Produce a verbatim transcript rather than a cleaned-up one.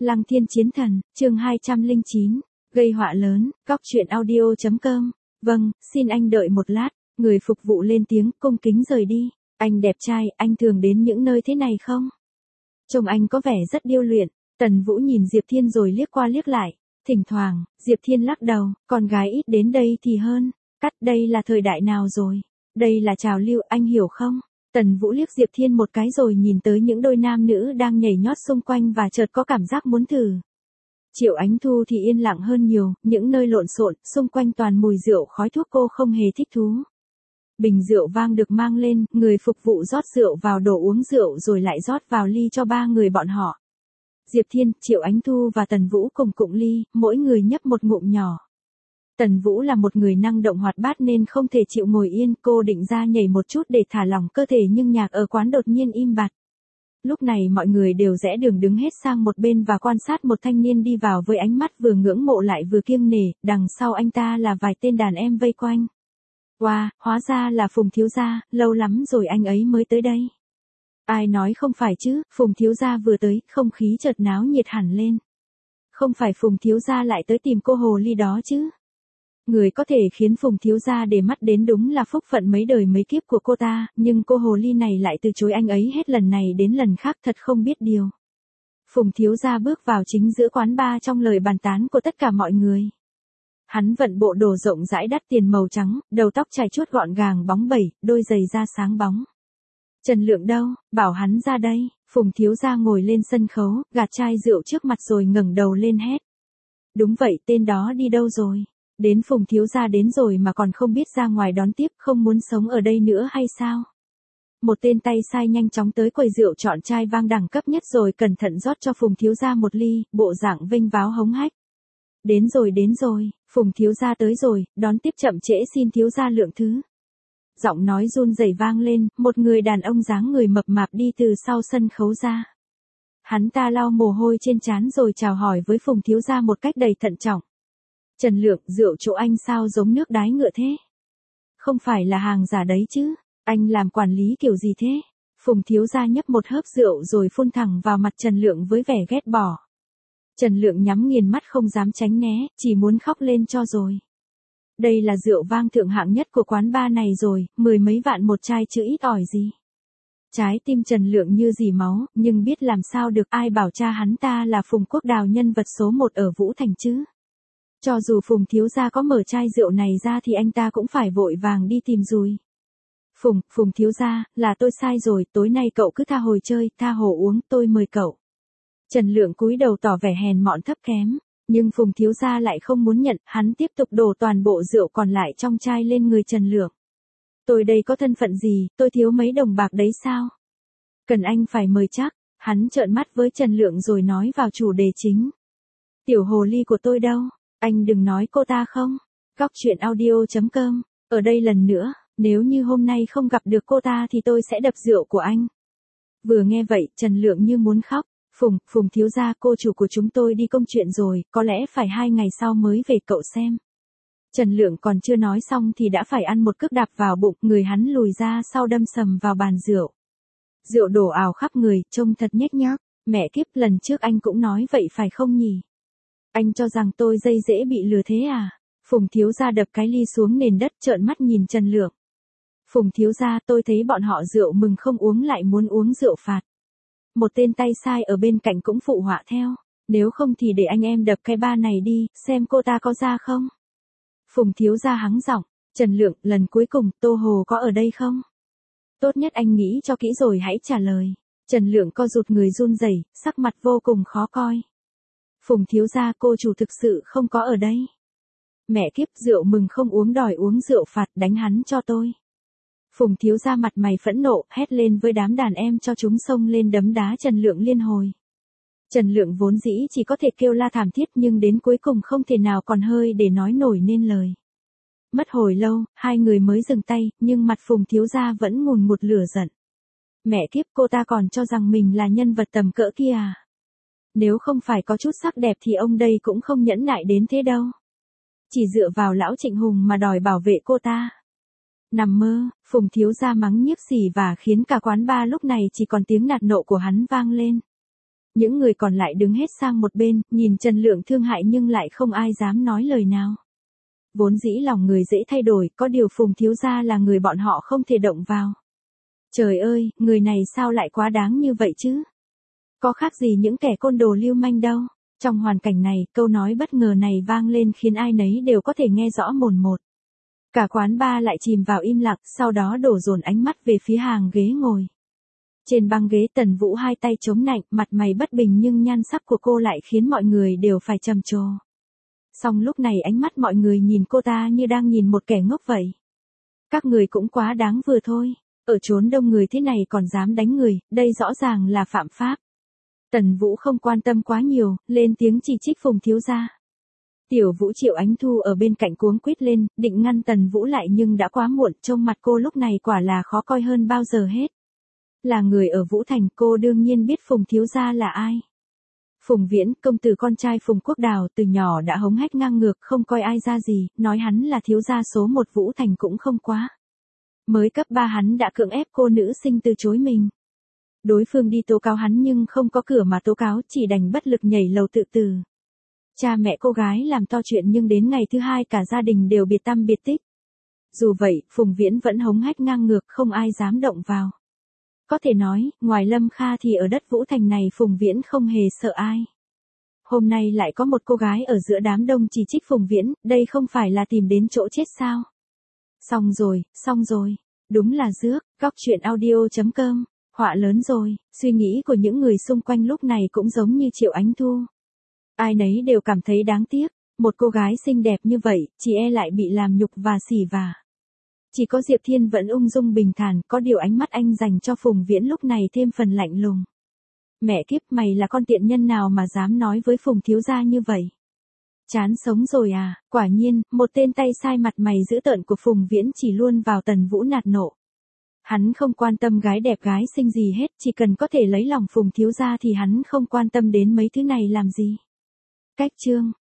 Lăng Thiên Chiến Thần, chương hai trăm lẻ chín, gây họa lớn, cóc truyện audio chấm com. Vâng, xin anh đợi một lát, người phục vụ lên tiếng cung kính rời đi. Anh đẹp trai, anh thường đến những nơi thế này không? Trông anh có vẻ rất điêu luyện. Tần Vũ nhìn Diệp Thiên rồi liếc qua liếc lại. Thỉnh thoảng, Diệp Thiên lắc đầu, con gái ít đến đây thì hơn. Cắt, đây là thời đại nào rồi? Đây là trào lưu, anh hiểu không? Tần Vũ liếc Diệp Thiên một cái rồi nhìn tới những đôi nam nữ đang nhảy nhót xung quanh và chợt có cảm giác muốn thử. Triệu Ánh Thu thì yên lặng hơn nhiều, những nơi lộn xộn, xung quanh toàn mùi rượu khói thuốc cô không hề thích thú. Bình rượu vang được mang lên, người phục vụ rót rượu vào đồ uống rượu rồi lại rót vào ly cho ba người bọn họ. Diệp Thiên, Triệu Ánh Thu và Tần Vũ cùng cụng ly, mỗi người nhấp một ngụm nhỏ. Tần Vũ là một người năng động hoạt bát nên không thể chịu ngồi yên, cô định ra nhảy một chút để thả lỏng cơ thể nhưng nhạc ở quán đột nhiên im bặt. Lúc này mọi người đều rẽ đường đứng hết sang một bên và quan sát một thanh niên đi vào với ánh mắt vừa ngưỡng mộ lại vừa kiêng nể, đằng sau anh ta là vài tên đàn em vây quanh. Wow, hóa ra là Phùng thiếu gia, lâu lắm rồi anh ấy mới tới đây. Ai nói không phải chứ, Phùng thiếu gia vừa tới, không khí chợt náo nhiệt hẳn lên. Không phải Phùng thiếu gia lại tới tìm cô hồ ly đó chứ? Người có thể khiến Phùng thiếu gia để mắt đến đúng là phúc phận mấy đời mấy kiếp của cô ta, nhưng cô hồ ly này lại từ chối anh ấy hết lần này đến lần khác, thật không biết điều. Phùng thiếu gia bước vào chính giữa quán bar trong lời bàn tán của tất cả mọi người. Hắn vận bộ đồ rộng rãi đắt tiền màu trắng, đầu tóc chải chuốt gọn gàng bóng bẩy, đôi giày da sáng bóng. Trần Lượng đâu, bảo hắn ra đây. Phùng thiếu gia ngồi lên sân khấu, gạt chai rượu trước mặt rồi ngẩng đầu lên hét. Đúng vậy, tên đó đi đâu rồi? Đến Phùng thiếu gia đến rồi mà còn không biết ra ngoài đón tiếp, không muốn sống ở đây nữa hay sao? Một tên tay sai nhanh chóng tới quầy rượu chọn chai vang đẳng cấp nhất rồi cẩn thận rót cho Phùng thiếu gia một ly, bộ dạng vênh váo hống hách. Đến rồi đến rồi, Phùng thiếu gia tới rồi, đón tiếp chậm trễ xin thiếu gia lượng thứ. Giọng nói run rẩy vang lên, một người đàn ông dáng người mập mạp đi từ sau sân khấu ra. Hắn ta lau mồ hôi trên trán rồi chào hỏi với Phùng thiếu gia một cách đầy thận trọng. Trần Lượng, rượu chỗ anh sao giống nước đái ngựa thế? Không phải là hàng giả đấy chứ? Anh làm quản lý kiểu gì thế? Phùng thiếu gia nhấp một hớp rượu rồi phun thẳng vào mặt Trần Lượng với vẻ ghét bỏ. Trần Lượng nhắm nghiền mắt không dám tránh né, chỉ muốn khóc lên cho rồi. Đây là rượu vang thượng hạng nhất của quán bar này rồi, mười mấy vạn một chai chứ ít ỏi gì. Trái tim Trần Lượng như dì máu, nhưng biết làm sao được, ai bảo cha hắn ta là Phùng Quốc Đào nhân vật số một ở Vũ Thành chứ. Cho dù Phùng thiếu gia có mở chai rượu này ra thì anh ta cũng phải vội vàng đi tìm dùi. Phùng, Phùng thiếu gia, là tôi sai rồi, tối nay cậu cứ tha hồi chơi, tha hồ uống, tôi mời cậu. Trần Lượng cúi đầu tỏ vẻ hèn mọn thấp kém, nhưng Phùng thiếu gia lại không muốn nhận, hắn tiếp tục đổ toàn bộ rượu còn lại trong chai lên người Trần Lượng. Tôi đây có thân phận gì, tôi thiếu mấy đồng bạc đấy sao? Cần anh phải mời chắc, hắn trợn mắt với Trần Lượng rồi nói vào chủ đề chính. Tiểu hồ ly của tôi đâu? Anh đừng nói cô ta không? Cóc truyện audio chấm com, ở đây lần nữa, nếu như hôm nay không gặp được cô ta thì tôi sẽ đập rượu của anh. Vừa nghe vậy, Trần Lượng như muốn khóc. Phùng, Phùng thiếu gia, cô chủ của chúng tôi đi công chuyện rồi, có lẽ phải hai ngày sau mới về, cậu xem. Trần Lượng còn chưa nói xong thì đã phải ăn một cước đạp vào bụng, người hắn lùi ra sau đâm sầm vào bàn rượu. Rượu đổ ào khắp người, trông thật nhếch nhác. Mẹ kiếp, lần trước anh cũng nói vậy phải không nhỉ? Anh cho rằng tôi dây dễ bị lừa thế à? Phùng thiếu gia đập cái ly xuống nền đất, trợn mắt nhìn Trần Lượng. Phùng thiếu gia, tôi thấy bọn họ rượu mừng không uống lại muốn uống rượu phạt. Một tên tay sai ở bên cạnh cũng phụ họa theo. Nếu không thì để anh em đập cái ba này đi, xem cô ta có ra không? Phùng thiếu gia hắng giọng. Trần Lượng, lần cuối cùng, Tô Hồ có ở đây không? Tốt nhất anh nghĩ cho kỹ rồi hãy trả lời. Trần Lượng co rụt người run rẩy, sắc mặt vô cùng khó coi. Phùng thiếu gia, cô chủ thực sự không có ở đây. Mẹ kiếp, rượu mừng không uống đòi uống rượu phạt, đánh hắn cho tôi. Phùng thiếu gia mặt mày phẫn nộ, hét lên với đám đàn em cho chúng xông lên đấm đá Trần Lượng liên hồi. Trần Lượng vốn dĩ chỉ có thể kêu la thảm thiết nhưng đến cuối cùng không thể nào còn hơi để nói nổi nên lời. Mất hồi lâu, hai người mới dừng tay, nhưng mặt Phùng thiếu gia vẫn ngùn ngụt lửa giận. Mẹ kiếp, cô ta còn cho rằng mình là nhân vật tầm cỡ kia à? Nếu không phải có chút sắc đẹp thì ông đây cũng không nhẫn nại đến thế đâu. Chỉ dựa vào lão Trịnh Hùng mà đòi bảo vệ cô ta. Nằm mơ, Phùng thiếu gia mắng nhiếc xỉ và khiến cả quán bar lúc này chỉ còn tiếng nạt nộ của hắn vang lên. Những người còn lại đứng hết sang một bên, nhìn Trần Lượng thương hại nhưng lại không ai dám nói lời nào. Vốn dĩ lòng người dễ thay đổi, có điều Phùng thiếu gia là người bọn họ không thể động vào. Trời ơi, người này sao lại quá đáng như vậy chứ? Có khác gì những kẻ côn đồ lưu manh đâu. Trong hoàn cảnh này, câu nói bất ngờ này vang lên khiến ai nấy đều có thể nghe rõ mồn một. Cả quán bar lại chìm vào im lặng, sau đó đổ dồn ánh mắt về phía hàng ghế ngồi. Trên băng ghế Tần Vũ hai tay chống nạnh, mặt mày bất bình nhưng nhan sắc của cô lại khiến mọi người đều phải trầm trồ. Song lúc này ánh mắt mọi người nhìn cô ta như đang nhìn một kẻ ngốc vậy. Các người cũng quá đáng vừa thôi. Ở chốn đông người thế này còn dám đánh người, đây rõ ràng là phạm pháp. Tần Vũ không quan tâm quá nhiều, lên tiếng chỉ trích Phùng thiếu gia. Tiểu Vũ Triệu Ánh Thu ở bên cạnh cuống quýt lên, định ngăn Tần Vũ lại nhưng đã quá muộn, trông mặt cô lúc này quả là khó coi hơn bao giờ hết. Là người ở Vũ Thành, cô đương nhiên biết Phùng thiếu gia là ai. Phùng Viễn, công tử con trai Phùng Quốc Đào, từ nhỏ đã hống hách ngang ngược, không coi ai ra gì, nói hắn là thiếu gia số một Vũ Thành cũng không quá. Mới cấp ba hắn đã cưỡng ép cô nữ sinh từ chối mình. Đối phương đi tố cáo hắn nhưng không có cửa mà tố cáo, chỉ đành bất lực nhảy lầu tự tử. Cha mẹ cô gái làm to chuyện nhưng đến ngày thứ hai cả gia đình đều biệt tăm biệt tích. Dù vậy, Phùng Viễn vẫn hống hách ngang ngược, không ai dám động vào. Có thể nói, ngoài Lâm Kha thì ở đất Vũ Thành này Phùng Viễn không hề sợ ai. Hôm nay lại có một cô gái ở giữa đám đông chỉ trích Phùng Viễn, đây không phải là tìm đến chỗ chết sao? Xong rồi, xong rồi. Đúng là rước, góc chuyện audio chấm com. Họa lớn rồi, suy nghĩ của những người xung quanh lúc này cũng giống như Triệu Ánh Thu. Ai nấy đều cảm thấy đáng tiếc, một cô gái xinh đẹp như vậy, chỉ e lại bị làm nhục và xỉ vả. Chỉ có Diệp Thiên vẫn ung dung bình thản, có điều ánh mắt anh dành cho Phùng Viễn lúc này thêm phần lạnh lùng. Mẹ kiếp, mày là con tiện nhân nào mà dám nói với Phùng thiếu gia như vậy? Chán sống rồi à, quả nhiên, một tên tay sai mặt mày dữ tợn của Phùng Viễn chỉ luôn vào Tần Vũ nạt nộ. Hắn không quan tâm gái đẹp gái xinh gì hết, chỉ cần có thể lấy lòng Phùng thiếu gia thì hắn không quan tâm đến mấy thứ này làm gì. Cách chương